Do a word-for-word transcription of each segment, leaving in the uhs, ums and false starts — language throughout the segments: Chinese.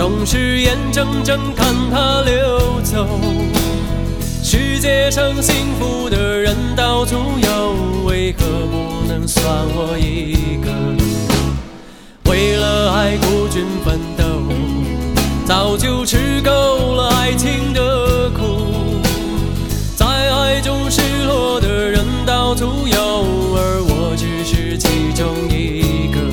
总是眼睁睁看它流走。世界上幸福的人到处有，为何不能算我一个？为了爱孤军奋斗，早就吃够了爱情的苦。在爱中失落的人到处有，而我只是其中一个。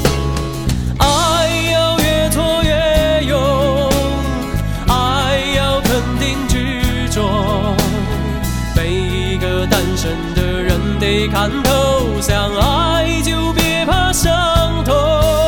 爱要越挫越勇，爱要肯定执着，每一个单身的人得看透，相爱就别怕伤痛。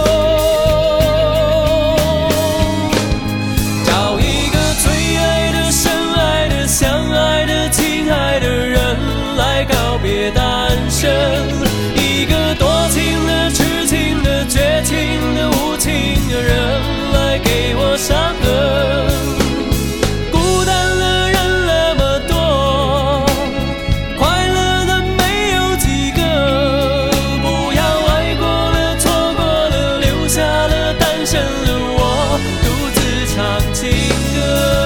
找一个最爱的、深爱的、相爱的、亲爱的人来告别单身，一个多情的、痴情的、绝情的、无情的人来给我伤痕。孤单的人那么多，快乐的没有几个，不要爱过了、错过了，留下了单身的我，独自唱情歌。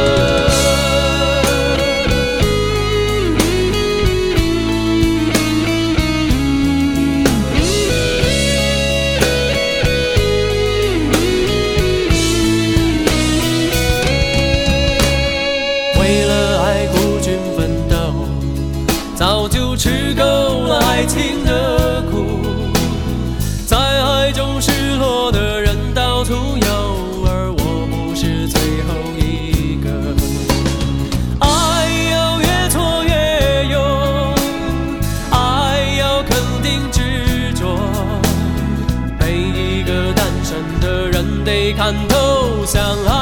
为了爱孤军奋斗，早就吃够了爱情的苦。在爱中失落的人到处有，而我不是最后一个。爱要越挫越勇，爱要肯定执着，每一个单身的人得看透，相爱